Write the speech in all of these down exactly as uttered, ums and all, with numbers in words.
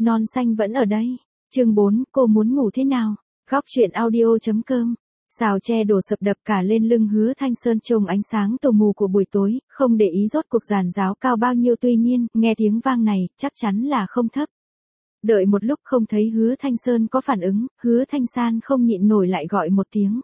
Non xanh vẫn ở đây. Chương bốn, cô muốn ngủ thế nào? Góc truyện audio.com. Rào tre đổ sập đập cả lên lưng Hứa Thanh Sơn trông ánh sáng tù mù của buổi tối, không để ý rốt cuộc giàn giáo cao bao nhiêu, tuy nhiên, nghe tiếng vang này, chắc chắn là không thấp. Đợi một lúc không thấy Hứa Thanh Sơn có phản ứng, Hứa Thanh San không nhịn nổi lại gọi một tiếng.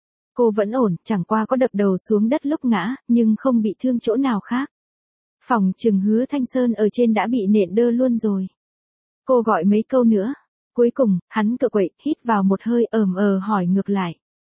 Cô vẫn ổn, chẳng qua có đập đầu xuống đất lúc ngã, nhưng không bị thương chỗ nào khác. Phòng chừng Hứa Thanh Sơn ở trên đã bị nện đơ luôn rồi. Cô gọi mấy câu nữa. Cuối cùng, hắn cựa quậy, hít vào một hơi ờm ờ hỏi ngược lại.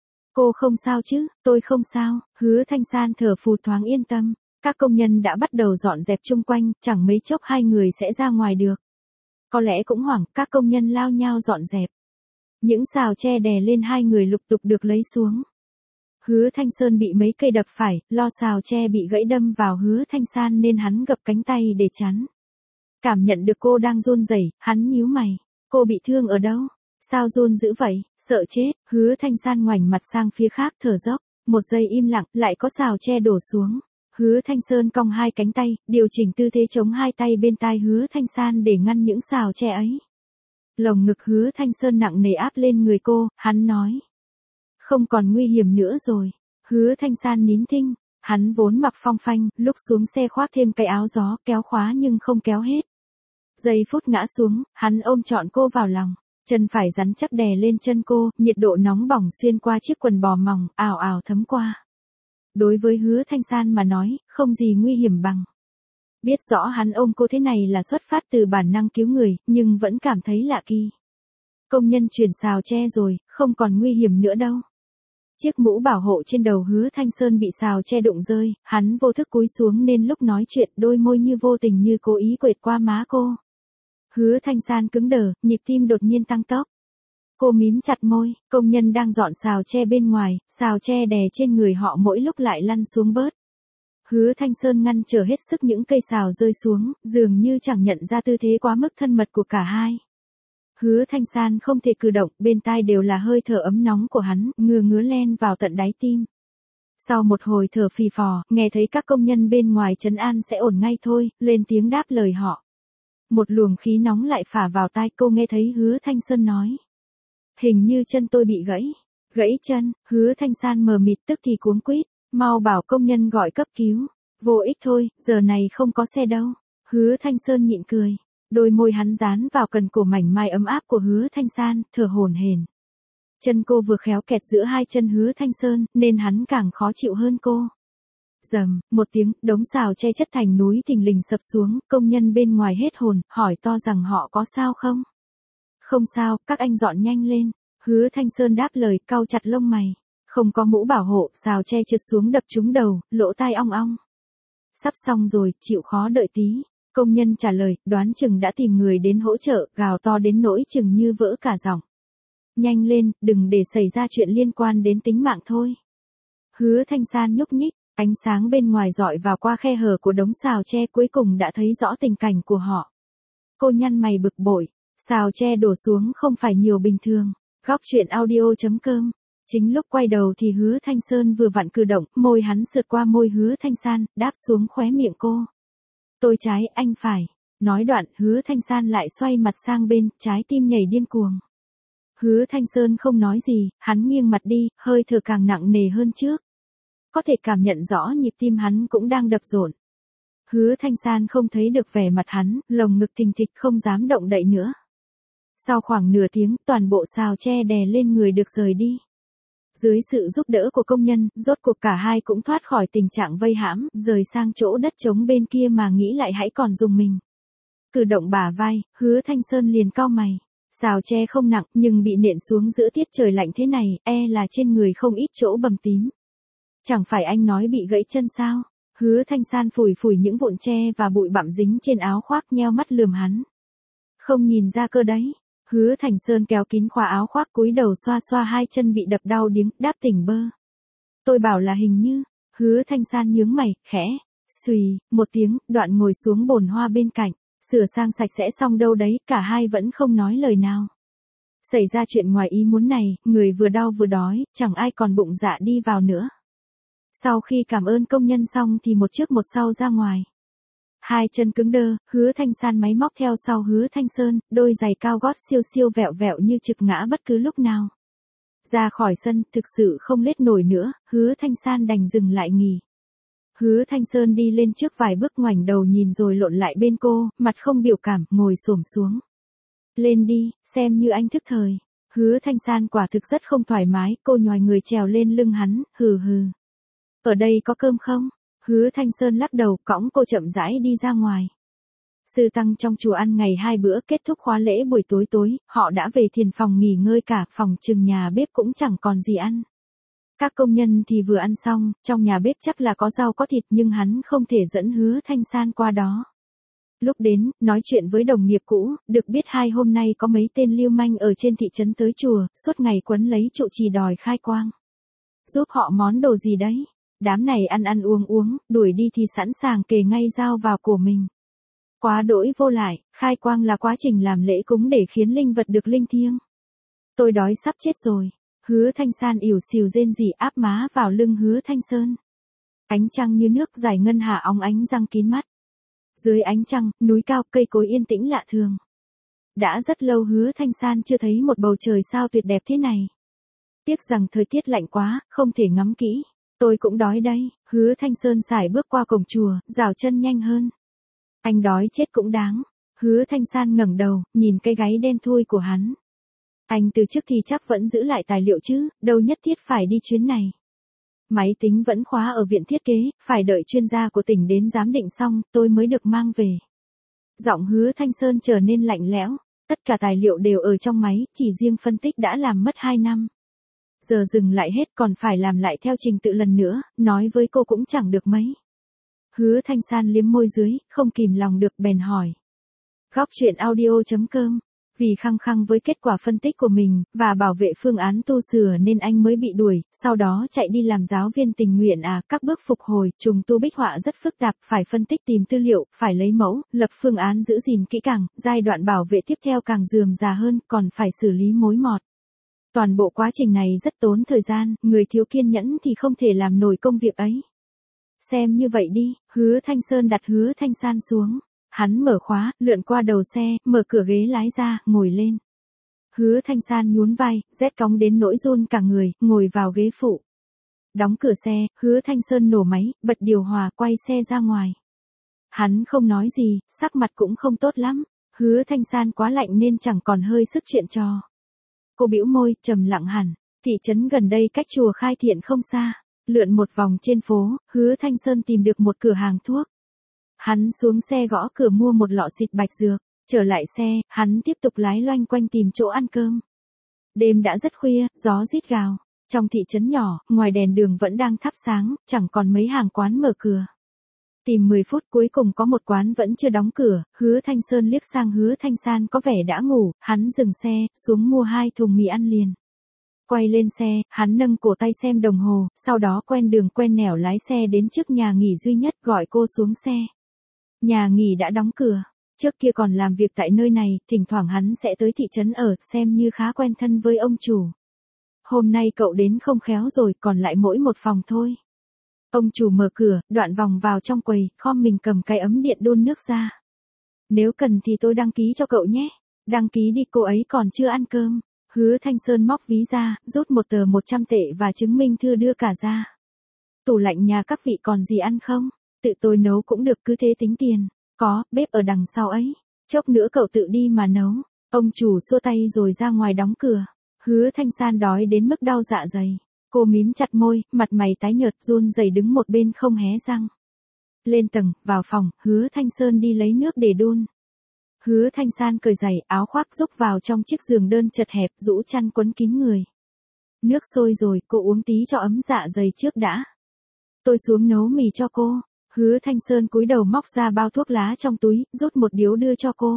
Cô không sao chứ? Tôi không sao. Hứa Thanh San thở phù thoáng yên tâm. Các công nhân đã bắt đầu dọn dẹp chung quanh, chẳng mấy chốc hai người sẽ ra ngoài được. Có lẽ cũng hoảng, các công nhân lao nhau dọn dẹp. Những xào tre đè lên hai người lục tục được lấy xuống. Hứa Thanh Sơn bị mấy cây đập phải, lo xào tre bị gãy đâm vào Hứa Thanh San nên hắn gập cánh tay để chắn. Cảm nhận được cô đang run rẩy, hắn nhíu mày. Cô bị thương ở đâu? Sao run dữ vậy? Sợ chết. Hứa Thanh San ngoảnh mặt sang phía khác thở dốc. Một giây im lặng, lại có xào tre đổ xuống. Hứa Thanh Sơn cong hai cánh tay, điều chỉnh tư thế chống hai tay bên tai Hứa Thanh San để ngăn những xào tre ấy. Lồng ngực Hứa Thanh Sơn nặng nề áp lên người cô, hắn nói. Không còn nguy hiểm nữa rồi. Hứa Thanh San nín thinh. Hắn vốn mặc phong phanh, lúc xuống xe khoác thêm cái áo gió, kéo khóa nhưng không kéo hết. Giây phút ngã xuống, hắn ôm trọn cô vào lòng, chân phải rắn chắc đè lên chân cô, nhiệt độ nóng bỏng xuyên qua chiếc quần bò mỏng, ào ào thấm qua. Đối với Hứa Thanh San mà nói, không gì nguy hiểm bằng. Biết rõ hắn ôm cô thế này là xuất phát từ bản năng cứu người, nhưng vẫn cảm thấy lạ kỳ. Công nhân chuyển xào tre rồi, không còn nguy hiểm nữa đâu. Chiếc mũ bảo hộ trên đầu Hứa Thanh Sơn bị xào che đụng rơi, hắn vô thức cúi xuống nên lúc nói chuyện đôi môi như vô tình như cố ý quệt qua má cô. Hứa Thanh San cứng đờ, nhịp tim đột nhiên tăng tốc. Cô mím chặt môi, công nhân đang dọn xào tre bên ngoài, xào tre đè trên người họ mỗi lúc lại lăn xuống bớt. Hứa Thanh Sơn ngăn trở hết sức những cây xào rơi xuống, dường như chẳng nhận ra tư thế quá mức thân mật của cả hai. Hứa Thanh San không thể cử động, bên tai đều là hơi thở ấm nóng của hắn, ngứa ngứa len vào tận đáy tim. Sau một hồi thở phì phò, nghe thấy các công nhân bên ngoài trấn an sẽ ổn ngay thôi, lên tiếng đáp lời họ. Một luồng khí nóng lại phả vào tai cô, nghe thấy Hứa Thanh Sơn nói. Hình như chân tôi bị gãy. Gãy chân. Hứa Thanh San mờ mịt tức thì cuống quýt. Mau bảo công nhân gọi cấp cứu. Vô ích thôi, giờ này không có xe đâu. Hứa Thanh Sơn nhịn cười. Đôi môi hắn dán vào cần cổ mảnh mai ấm áp của Hứa Thanh San, thở hổn hển. Chân cô vừa khéo kẹt giữa hai chân Hứa Thanh Sơn, nên hắn càng khó chịu hơn cô. Rầm, một tiếng, đống xào che chất thành núi thình lình sập xuống, công nhân bên ngoài hết hồn, hỏi to rằng họ có sao không? Không sao, các anh dọn nhanh lên. Hứa Thanh Sơn đáp lời, cau chặt lông mày. Không có mũ bảo hộ, xào che trượt xuống đập trúng đầu, lỗ tai ong ong. Sắp xong rồi, chịu khó đợi tí. Công nhân trả lời, đoán chừng đã tìm người đến hỗ trợ, gào to đến nỗi chừng như vỡ cả giọng. Nhanh lên, đừng để xảy ra chuyện liên quan đến tính mạng thôi. Hứa Thanh San nhúc nhích. Ánh sáng bên ngoài dọi vào qua khe hở của đống xào tre, cuối cùng đã thấy rõ tình cảnh của họ. Cô nhăn mày bực bội, xào tre đổ xuống không phải nhiều bình thường. Góc truyện audio.com. Chính lúc quay đầu thì Hứa Thanh Sơn vừa vặn cử động, môi hắn sượt qua môi Hứa Thanh San, đáp xuống khóe miệng cô. Tôi trái, anh phải. Nói đoạn, Hứa Thanh San lại xoay mặt sang bên, trái tim nhảy điên cuồng. Hứa Thanh Sơn không nói gì, hắn nghiêng mặt đi, hơi thở càng nặng nề hơn trước. Có thể cảm nhận rõ nhịp tim hắn cũng đang đập rộn. Hứa Thanh San không thấy được vẻ mặt hắn, lồng ngực thình thịch không dám động đậy nữa. Sau khoảng nửa tiếng, toàn bộ xào tre đè lên người được rời đi. Dưới sự giúp đỡ của công nhân, rốt cuộc cả hai cũng thoát khỏi tình trạng vây hãm, rời sang chỗ đất trống bên kia mà nghĩ lại hãy còn dùng mình. Cử động bả vai, Hứa Thanh Sơn liền cau mày. Xào tre không nặng, nhưng bị nện xuống giữa tiết trời lạnh thế này, e là trên người không ít chỗ bầm tím. Chẳng phải anh nói bị gãy chân sao? Hứa Thanh San phủi phủi những vụn tre và bụi bặm dính trên áo khoác, nheo mắt lườm hắn. Không nhìn ra cơ đấy. Hứa Thanh Sơn kéo kín khóa áo khoác, cúi đầu xoa xoa hai chân bị đập đau điếng, đáp tỉnh bơ. Tôi bảo là hình như. Hứa Thanh San nhướng mày, khẽ. Xùy, một tiếng, đoạn ngồi xuống bồn hoa bên cạnh. Sửa sang sạch sẽ xong đâu đấy, cả hai vẫn không nói lời nào. Xảy ra chuyện ngoài ý muốn này, người vừa đau vừa đói, chẳng ai còn bụng dạ đi vào nữa. Sau khi cảm ơn công nhân xong thì một trước một sau ra ngoài. Hai chân cứng đơ, Hứa Thanh San máy móc theo sau Hứa Thanh Sơn, đôi giày cao gót siêu siêu vẹo vẹo như trực ngã bất cứ lúc nào. Ra khỏi sân, thực sự không lết nổi nữa, Hứa Thanh San đành dừng lại nghỉ. Hứa Thanh Sơn đi lên trước vài bước ngoảnh đầu nhìn rồi lộn lại bên cô, mặt không biểu cảm, ngồi xổm xuống. Lên đi, xem như anh thức thời. Hứa Thanh San quả thực rất không thoải mái, cô nhòi người trèo lên lưng hắn, hừ hừ. Ở đây có cơm không? Hứa Thanh Sơn lắc đầu, cõng cô chậm rãi đi ra ngoài. Sư tăng trong chùa ăn ngày hai bữa, kết thúc khóa lễ buổi tối tối, họ đã về thiền phòng nghỉ ngơi cả, phòng trừng nhà bếp cũng chẳng còn gì ăn. Các công nhân thì vừa ăn xong, trong nhà bếp chắc là có rau có thịt nhưng hắn không thể dẫn Hứa Thanh San qua đó. Lúc đến, nói chuyện với đồng nghiệp cũ, được biết hai hôm nay có mấy tên lưu manh ở trên thị trấn tới chùa, suốt ngày quấn lấy trụ trì đòi khai quang. Giúp họ món đồ gì đấy? Đám này ăn ăn uống uống, đuổi đi thì sẵn sàng kề ngay dao vào cổ mình. Quá đỗi vô lại, khai quang là quá trình làm lễ cúng để khiến linh vật được linh thiêng. Tôi đói sắp chết rồi. Hứa Thanh San ỉu xìu rên rỉ áp má vào lưng Hứa Thanh Sơn. Ánh trăng như nước giải ngân hà óng ánh răng kín mắt. Dưới ánh trăng, núi cao cây cối yên tĩnh lạ thường. Đã rất lâu Hứa Thanh San chưa thấy một bầu trời sao tuyệt đẹp thế này. Tiếc rằng thời tiết lạnh quá, không thể ngắm kỹ. Tôi cũng đói đây. Hứa Thanh Sơn sải bước qua cổng chùa, rảo chân nhanh hơn. Anh đói chết cũng đáng. Hứa Thanh San ngẩng đầu, nhìn cái gáy đen thui của hắn. Anh từ trước thì chắc vẫn giữ lại tài liệu chứ, đâu nhất thiết phải đi chuyến này. Máy tính vẫn khóa ở viện thiết kế, phải đợi chuyên gia của tỉnh đến giám định xong, tôi mới được mang về. Giọng Hứa Thanh Sơn trở nên lạnh lẽo, tất cả tài liệu đều ở trong máy, chỉ riêng phân tích đã làm mất hai năm. Giờ dừng lại hết còn phải làm lại theo trình tự lần nữa, nói với cô cũng chẳng được mấy. Hứa Thanh San liếm môi dưới, không kìm lòng được bèn hỏi. Góc truyện audio chấm com. Vì khăng khăng với kết quả phân tích của mình, và bảo vệ phương án tu sửa nên anh mới bị đuổi, sau đó chạy đi làm giáo viên tình nguyện à, các bước phục hồi, trùng tu bích họa rất phức tạp, phải phân tích tìm tư liệu, phải lấy mẫu, lập phương án giữ gìn kỹ càng, giai đoạn bảo vệ tiếp theo càng rườm rà hơn, còn phải xử lý mối mọt. Toàn bộ quá trình này rất tốn thời gian, người thiếu kiên nhẫn thì không thể làm nổi công việc ấy. Xem như vậy đi, Hứa Thanh Sơn đặt Hứa Thanh San xuống. Hắn mở khóa, lượn qua đầu xe, mở cửa ghế lái ra, ngồi lên. Hứa Thanh San nhún vai, rét cóng đến nỗi run cả người, ngồi vào ghế phụ. Đóng cửa xe, Hứa Thanh Sơn nổ máy, bật điều hòa, quay xe ra ngoài. Hắn không nói gì, sắc mặt cũng không tốt lắm. Hứa Thanh San quá lạnh nên chẳng còn hơi sức chuyện trò. Cô bĩu môi, trầm lặng hẳn. Thị trấn gần đây cách chùa Khai Thiện không xa. Lượn một vòng trên phố, Hứa Thanh Sơn tìm được một cửa hàng thuốc. Hắn xuống xe gõ cửa mua một lọ xịt bạch dược, trở lại xe, hắn tiếp tục lái loanh quanh tìm chỗ ăn cơm. Đêm đã rất khuya, gió rít gào, trong thị trấn nhỏ, ngoài đèn đường vẫn đang thắp sáng, chẳng còn mấy hàng quán mở cửa. Tìm mười phút cuối cùng có một quán vẫn chưa đóng cửa, Hứa Thanh Sơn liếc sang Hứa Thanh San có vẻ đã ngủ, hắn dừng xe, xuống mua hai thùng mì ăn liền. Quay lên xe, hắn nâng cổ tay xem đồng hồ, sau đó quen đường quen nẻo lái xe đến trước nhà nghỉ duy nhất gọi cô xuống xe. Nhà nghỉ đã đóng cửa, trước kia còn làm việc tại nơi này, thỉnh thoảng hắn sẽ tới thị trấn ở, xem như khá quen thân với ông chủ. Hôm nay cậu đến không khéo rồi, còn lại mỗi một phòng thôi. Ông chủ mở cửa, đoạn vòng vào trong quầy, khom mình cầm cái ấm điện đun nước ra. Nếu cần thì tôi đăng ký cho cậu nhé. Đăng ký đi, cô ấy còn chưa ăn cơm. Hứa Thanh Sơn móc ví ra, rút một tờ một trăm tệ và chứng minh thư đưa cả ra. Tủ lạnh nhà các vị còn gì ăn không? Tự tôi nấu cũng được, cứ thế tính tiền. Có, bếp ở đằng sau ấy. Chốc nữa cậu tự đi mà nấu. Ông chủ xua tay rồi ra ngoài đóng cửa. Hứa Thanh San đói đến mức đau dạ dày. Cô mím chặt môi, mặt mày tái nhợt run rẩy đứng một bên không hé răng. Lên tầng, vào phòng, Hứa Thanh Sơn đi lấy nước để đun. Hứa Thanh San cởi giày, áo khoác rúc vào trong chiếc giường đơn chật hẹp, rũ chăn quấn kín người. Nước sôi rồi, cô uống tí cho ấm dạ dày trước đã. Tôi xuống nấu mì cho cô. Hứa Thanh Sơn cúi đầu móc ra bao thuốc lá trong túi, rút một điếu đưa cho cô.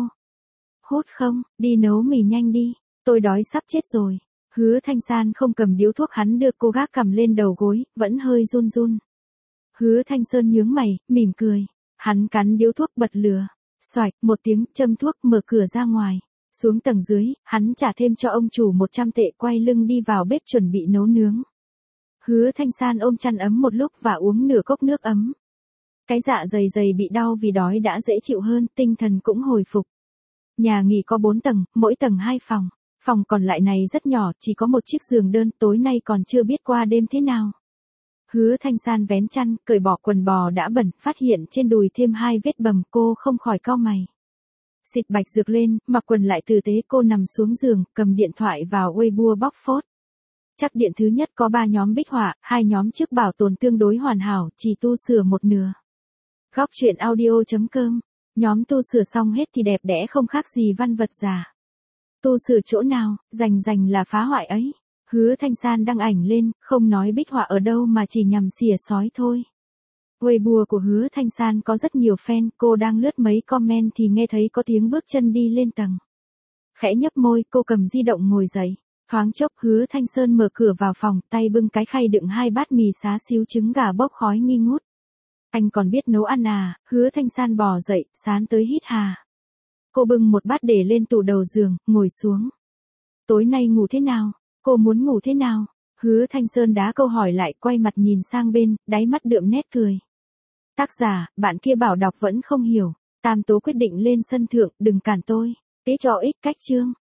Hút không, đi nấu mì nhanh đi, tôi đói sắp chết rồi. Hứa Thanh San không cầm điếu thuốc, hắn đưa cô gác cầm lên đầu gối, vẫn hơi run run. Hứa Thanh Sơn nhướng mày, mỉm cười. Hắn cắn điếu thuốc bật lửa. Xoạch, một tiếng, châm thuốc, mở cửa ra ngoài. Xuống tầng dưới, hắn trả thêm cho ông chủ một trăm tệ, quay lưng đi vào bếp chuẩn bị nấu nướng. Hứa Thanh San ôm chăn ấm một lúc và uống nửa cốc nước ấm. Cái dạ dày dày bị đau vì đói đã dễ chịu hơn, tinh thần cũng hồi phục. Nhà nghỉ có bốn tầng, mỗi tầng hai phòng. Phòng còn lại này rất nhỏ, chỉ có một chiếc giường đơn, tối nay còn chưa biết qua đêm thế nào. Hứa Thanh San vén chăn, cởi bỏ quần bò đã bẩn, phát hiện trên đùi thêm hai vết bầm, cô không khỏi cau mày. Xịt bạch dược lên, mặc quần lại tử tế, cô nằm xuống giường, cầm điện thoại vào Weibo bóc phốt. Chắc điện thứ nhất có ba nhóm bích họa, hai nhóm trước bảo tồn tương đối hoàn hảo, chỉ tu sửa một nửa. Góc truyện audio chấm com. Nhóm tu sửa xong hết thì đẹp đẽ không khác gì văn vật giả. Tu sửa chỗ nào, rành rành là phá hoại ấy. Hứa Thanh San đăng ảnh lên, không nói bích họa ở đâu mà chỉ nhằm xỉa sói thôi. Weibo của Hứa Thanh San có rất nhiều fan, cô đang lướt mấy comment thì nghe thấy có tiếng bước chân đi lên tầng. Khẽ nhấp môi, cô cầm di động ngồi dậy. Thoáng chốc Hứa Thanh Sơn mở cửa vào phòng, tay bưng cái khay đựng hai bát mì xá xíu trứng gà bốc khói nghi ngút. Anh còn biết nấu ăn à? Hứa Thanh San bò dậy, sán tới hít hà. Cô bưng một bát để lên tủ đầu giường, ngồi xuống. Tối nay ngủ thế nào? Cô muốn ngủ thế nào? Hứa Thanh Sơn đá câu hỏi lại, quay mặt nhìn sang bên, đáy mắt đượm nét cười. Tác giả, bạn kia bảo đọc vẫn không hiểu. Tam Tố quyết định lên sân thượng, đừng cản tôi. Tế cho ích cách chương.